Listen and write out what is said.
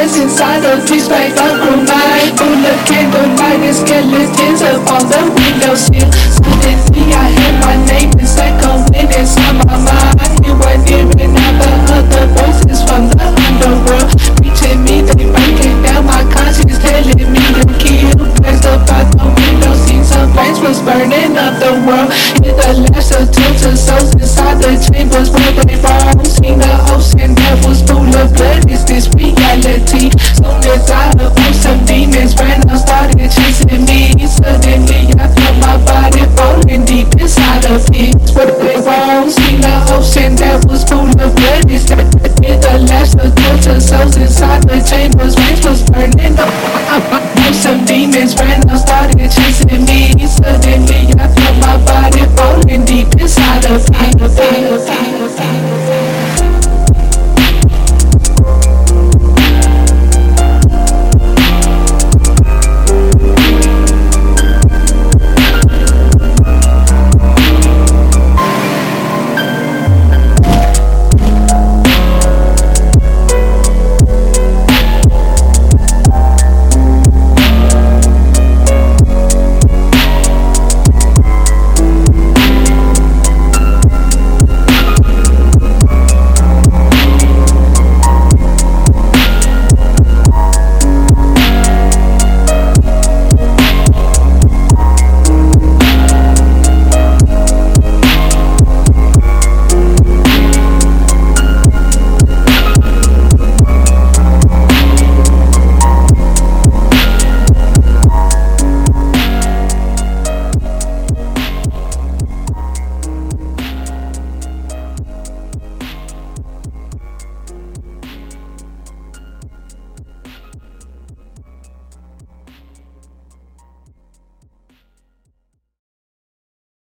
dance inside a piece made of chromite. Full of candlelight and skeletons up on the windowsill. Suddenly I heard my name is echoing inside my mind. It wasn't even other voices from the underworld reaching me. They breaking down my conscience, telling me to kill. Blessed up out the window, seen some flames was burning up the world. In the last of tilted souls inside the chambers where they fall. Seen the ocean that was full of blood. Is this reality? Soon as I approached, some demons ran out, started chasing me. Suddenly I felt my body falling deep inside of it. Where they fall. Seen the ocean that was full of blood. Is that in the last of tilted souls inside the chambers flames was burning up. Some demons ran out, started chasing me. Suddenly I